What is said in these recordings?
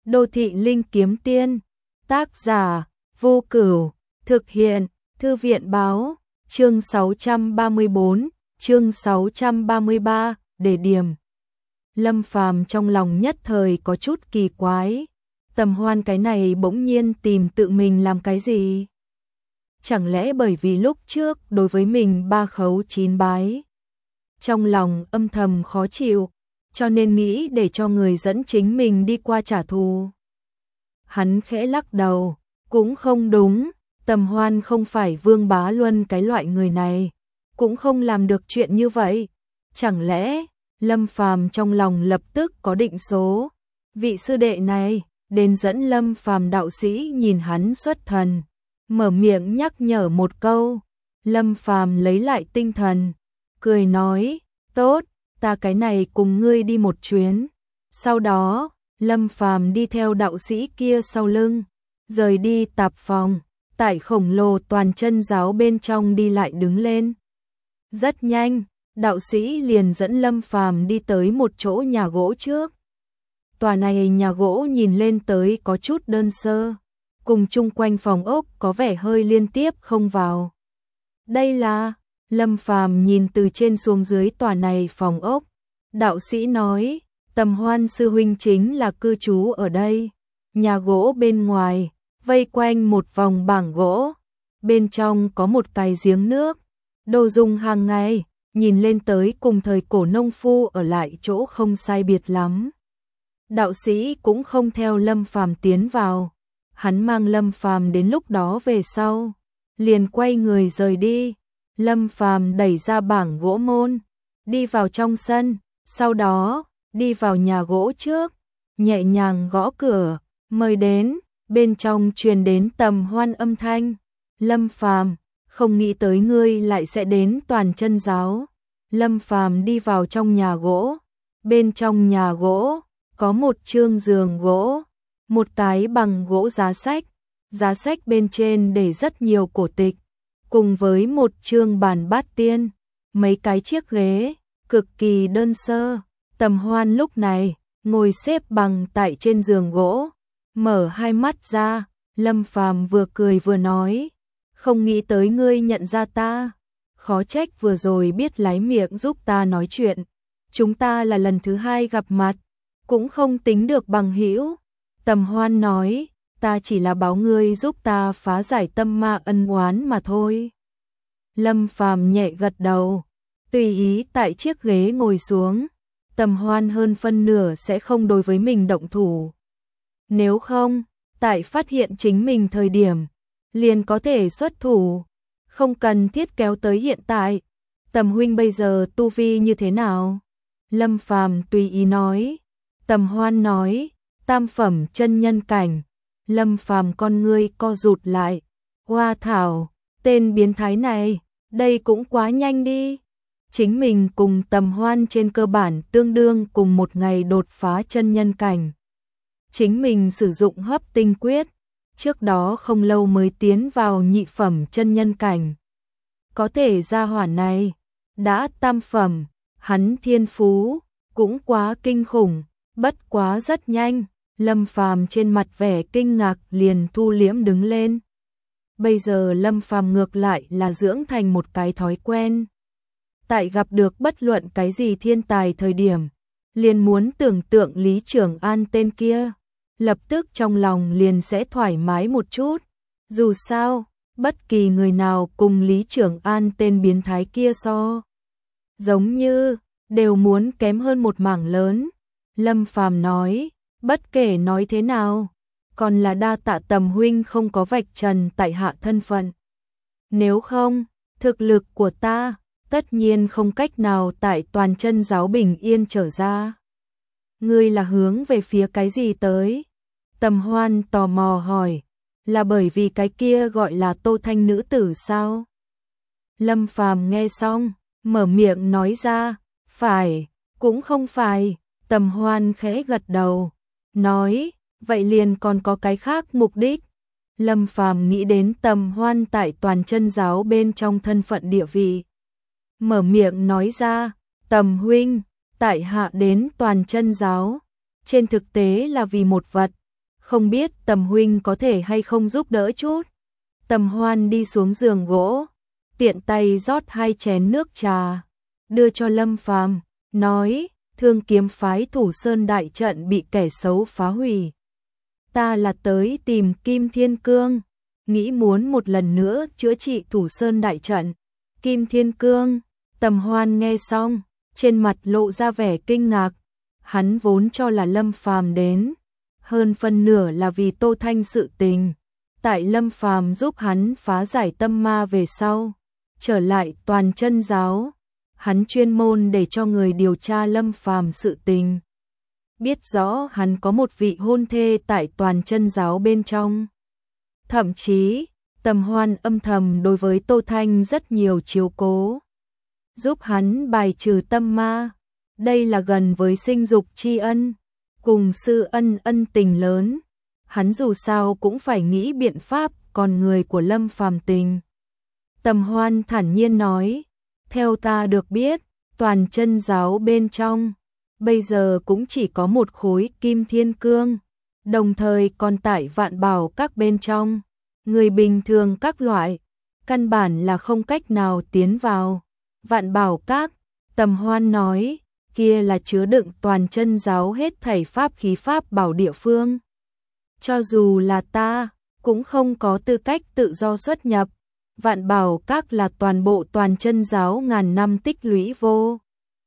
Đô thị linh kiếm tiên, tác giả, Vô Cửu, thực hiện, Thư viện báo, chương 634, chương 633, đề điểm. Lâm Phàm trong lòng nhất thời có chút kỳ quái, Tầm Hoan cái này bỗng nhiên tìm tự mình làm cái gì? Chẳng lẽ bởi vì lúc trước đối với mình 3 khấu 9 bái? Trong lòng âm thầm khó chịu, cho nên nghĩ để cho người dẫn chính mình đi qua trả thù. Hắn khẽ lắc đầu, cũng không đúng, Tầm Hoan không phải Vương Bá Luân cái loại người này, cũng không làm được chuyện như vậy. Chẳng lẽ, Lâm Phàm trong lòng lập tức có định số, vị sư đệ này, đến dẫn Lâm Phàm đạo sĩ nhìn hắn xuất thần, mở miệng nhắc nhở một câu. Lâm Phàm lấy lại tinh thần, cười nói, tốt, ta cái này cùng ngươi đi một chuyến. Sau đó, Lâm Phàm đi theo đạo sĩ kia sau lưng, rời đi tạp phòng, tại khổng lồ toàn chân giáo bên trong đi lại đứng lên. Rất nhanh, đạo sĩ liền dẫn Lâm Phàm đi tới một chỗ nhà gỗ trước. Tòa này nhà gỗ nhìn lên tới có chút đơn sơ, cùng chung quanh phòng ốc có vẻ hơi liên tiếp không vào. Đây là, Lâm Phàm nhìn từ trên xuống dưới tòa này phòng ốc, đạo sĩ nói, Tầm Hoan sư huynh chính là cư trú ở đây. Nhà gỗ bên ngoài, vây quanh một vòng bảng gỗ, bên trong có một cái giếng nước, đồ dùng hàng ngày, nhìn lên tới cùng thời cổ nông phu ở lại chỗ không sai biệt lắm. Đạo sĩ cũng không theo Lâm Phàm tiến vào, hắn mang Lâm Phàm đến lúc đó về sau, liền quay người rời đi. Lâm Phàm đẩy ra bảng gỗ môn, đi vào trong sân, sau đó đi vào nhà gỗ trước, nhẹ nhàng gõ cửa, mời đến, bên trong truyền đến Tầm Hoan âm thanh. Lâm Phàm, không nghĩ tới ngươi lại sẽ đến toàn chân giáo. Lâm Phàm đi vào trong nhà gỗ, bên trong nhà gỗ có một chương giường gỗ, một cái bằng gỗ giá sách bên trên để rất nhiều cổ tịch, cùng với một chương bàn bát tiên, mấy cái chiếc ghế, cực kỳ đơn sơ. Tầm Hoan lúc này, ngồi xếp bằng tại trên giường gỗ, mở hai mắt ra, Lâm Phàm vừa cười vừa nói, không nghĩ tới ngươi nhận ra ta, khó trách vừa rồi biết lái miệng giúp ta nói chuyện, chúng ta là lần thứ hai gặp mặt, cũng không tính được bằng hữu. Tầm Hoan nói, ta chỉ là báo ngươi giúp ta phá giải tâm ma ân oán mà thôi. Lâm Phàm nhẹ gật đầu, tùy ý tại chiếc ghế ngồi xuống. Tầm Hoan hơn phân nửa sẽ không đối với mình động thủ. Nếu không, tại phát hiện chính mình thời điểm, liền có thể xuất thủ, không cần thiết kéo tới hiện tại. Tầm huynh bây giờ tu vi như thế nào? Lâm Phàm tùy ý nói. Tầm Hoan nói, tam phẩm chân nhân cảnh. Lâm Phàm con ngươi co rụt lại. Hoa thảo, tên biến thái này, đây cũng quá nhanh đi. Chính mình cùng Tầm Hoan trên cơ bản tương đương cùng một ngày đột phá chân nhân cảnh. Chính mình sử dụng hấp tinh quyết, trước đó không lâu mới tiến vào nhị phẩm chân nhân cảnh. Có thể gia hỏa này, đã tam phẩm, hắn thiên phú, cũng quá kinh khủng, bất quá rất nhanh. Lâm Phàm trên mặt vẻ kinh ngạc liền thu liễm đứng lên. Bây giờ Lâm Phàm ngược lại là dưỡng thành một cái thói quen. Tại gặp được bất luận cái gì thiên tài thời điểm, liền muốn tưởng tượng Lý Trường An tên kia, lập tức trong lòng liền sẽ thoải mái một chút. Dù sao, bất kỳ người nào cùng Lý Trường An tên biến thái kia so, giống như, đều muốn kém hơn một mảng lớn. Lâm Phàm nói, bất kể nói thế nào, còn là đa tạ Tầm huynh không có vạch trần tại hạ thân phận. Nếu không, thực lực của ta tất nhiên không cách nào tại toàn chân giáo bình yên trở ra. Ngươi là hướng về phía cái gì tới? Tầm Hoan tò mò hỏi, là bởi vì cái kia gọi là Tô Thanh nữ tử sao? Lâm Phàm nghe xong, mở miệng nói ra, phải, cũng không phải. Tầm Hoan khẽ gật đầu, nói, vậy liền còn có cái khác mục đích. Lâm Phàm nghĩ đến Tầm Hoan tại toàn chân giáo bên trong thân phận địa vị. Mở miệng nói ra, Tầm huynh, tại hạ đến toàn chân giáo, trên thực tế là vì một vật, không biết Tầm huynh có thể hay không giúp đỡ chút. Tầm Hoan đi xuống giường gỗ, tiện tay rót 2 chén nước trà, đưa cho Lâm Phàm, nói, Thương Kiếm phái Thủ Sơn đại trận bị kẻ xấu phá hủy. Ta là tới tìm Kim Thiên Cương, nghĩ muốn một lần nữa chữa trị Thủ Sơn đại trận. Kim Thiên Cương, Tầm Hoan nghe xong, trên mặt lộ ra vẻ kinh ngạc, hắn vốn cho là Lâm Phàm đến, hơn phân nửa là vì Tô Thanh sự tình. Tại Lâm Phàm giúp hắn phá giải tâm ma về sau, trở lại Toàn Chân giáo, hắn chuyên môn để cho người điều tra Lâm Phàm sự tình. Biết rõ hắn có một vị hôn thê tại Toàn Chân giáo bên trong. Thậm chí, Tầm Hoan âm thầm đối với Tô Thanh rất nhiều chiếu cố, giúp hắn bài trừ tâm ma. Đây là gần với sinh dục tri ân, cùng sư ân ân tình lớn. Hắn dù sao cũng phải nghĩ biện pháp còn người của Lâm Phàm tình. Tầm Hoan thản nhiên nói, theo ta được biết, Toàn Chân giáo bên trong, bây giờ cũng chỉ có một khối Kim Thiên Cương, đồng thời còn tại Vạn Bảo Các bên trong, người bình thường các loại, căn bản là không cách nào tiến vào. Vạn Bảo Các, Tầm Hoan nói, kia là chứa đựng Toàn Chân giáo hết thảy pháp khí pháp bảo địa phương. Cho dù là ta, cũng không có tư cách tự do xuất nhập. Vạn Bảo Các là toàn bộ Toàn Chân giáo ngàn năm tích lũy vô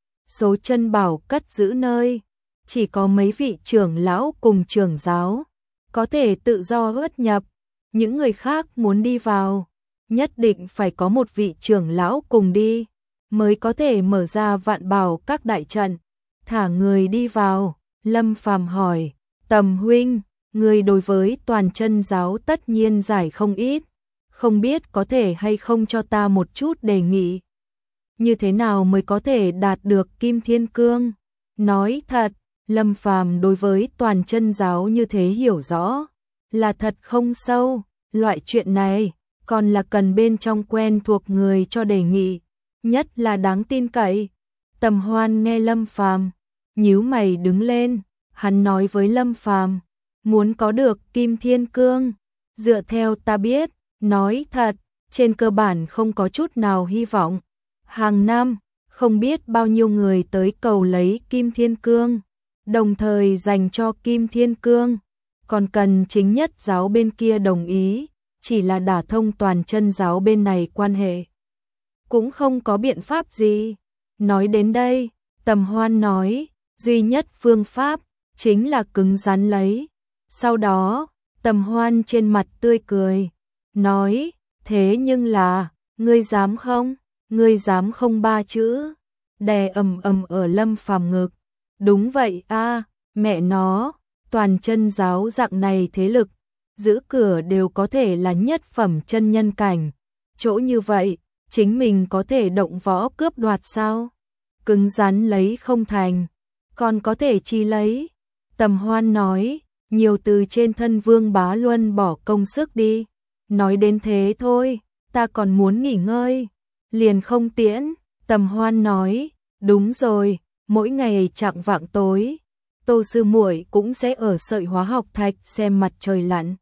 số chân bảo cất giữ nơi, chỉ có mấy vị trưởng lão cùng trưởng giáo có thể tự do xuất nhập, những người khác muốn đi vào, nhất định phải có một vị trưởng lão cùng đi, mới có thể mở ra Vạn Bảo Các đại trận, thả người đi vào. Lâm Phàm hỏi, Tầm huynh, người đối với Toàn Chân giáo tất nhiên giải không ít, không biết có thể hay không cho ta một chút đề nghị. Như thế nào mới có thể đạt được Kim Thiên Cương? Nói thật, Lâm Phàm đối với Toàn Chân giáo như thế hiểu rõ, là thật không sâu, loại chuyện này còn là cần bên trong quen thuộc người cho đề nghị, nhất là đáng tin cậy. Tầm Hoan nghe Lâm Phàm, nhíu mày đứng lên, hắn nói với Lâm Phàm, muốn có được Kim Thiên Cương, dựa theo ta biết, nói thật, trên cơ bản không có chút nào hy vọng. Hàng năm, không biết bao nhiêu người tới cầu lấy Kim Thiên Cương, đồng thời dành cho Kim Thiên Cương, còn cần chính nhất giáo bên kia đồng ý, chỉ là đả thông Toàn Chân giáo bên này quan hệ. Cũng không có biện pháp gì. Nói đến đây, Tầm Hoan nói, duy nhất phương pháp, chính là cứng rắn lấy. Sau đó, Tầm Hoan trên mặt tươi cười, nói, thế nhưng là, ngươi dám không? Ngươi dám không 3 chữ, đè ầm ầm ở Lâm Phàm ngực. Đúng vậy a, mẹ nó, Toàn Chân giáo dạng này thế lực, giữ cửa đều có thể là nhất phẩm chân nhân cảnh. Chỗ như vậy, chính mình có thể động võ cướp đoạt sao? Cứng rắn lấy không thành, còn có thể chi lấy? Tầm Hoan nói, nhiều từ trên thân Vương Bá Luân bỏ công sức đi. Nói đến thế thôi, ta còn muốn nghỉ ngơi. Liền không tiễn. Tầm Hoan nói, đúng rồi, mỗi ngày chạng vạng tối, Tô sư muội cũng sẽ ở Sợi Hóa Học Thạch xem mặt trời lặn.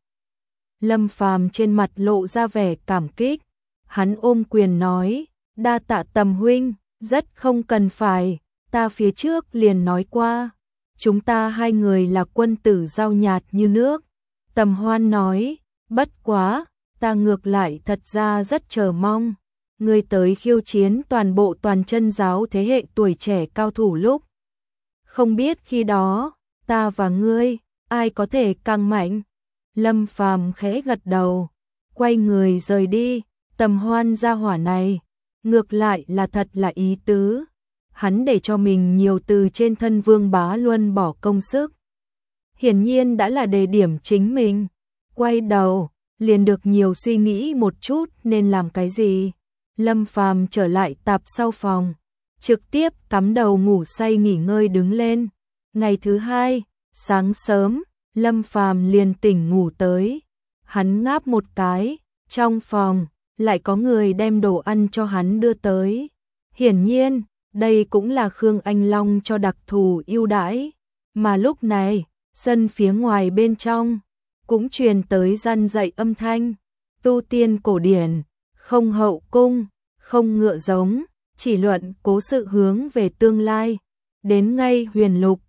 Lâm Phàm trên mặt lộ ra vẻ cảm kích, hắn ôm quyền nói, đa tạ Tầm huynh, rất không cần phải, ta phía trước liền nói qua, chúng ta hai người là quân tử giao nhạt như nước. Tầm Hoan nói, bất quá, ta ngược lại thật ra rất chờ mong ngươi tới khiêu chiến toàn bộ Toàn Chân giáo thế hệ tuổi trẻ cao thủ lúc. Không biết khi đó, ta và ngươi, ai có thể càng mạnh? Lâm Phàm khẽ gật đầu, quay người rời đi. Tầm Hoan gia hỏa này, ngược lại là thật là ý tứ. Hắn để cho mình nhiều từ trên thân Vương Bá Luân bỏ công sức. Hiển nhiên đã là đề điểm chính mình. Quay đầu, liền được nhiều suy nghĩ một chút nên làm cái gì. Lâm Phàm trở lại tạp sau phòng, trực tiếp cắm đầu ngủ say nghỉ ngơi đứng lên. Ngày thứ hai, sáng sớm, Lâm Phàm liền tỉnh ngủ tới. Hắn ngáp một cái, trong phòng lại có người đem đồ ăn cho hắn đưa tới. Hiển nhiên, đây cũng là Khương Anh Long cho đặc thù ưu đãi. Mà lúc này, sân phía ngoài bên trong, cũng truyền tới răn dạy âm thanh. Tu tiên cổ điển, không hậu cung, không ngựa giống, chỉ luận cố sự hướng về tương lai. Đến ngay huyền lục,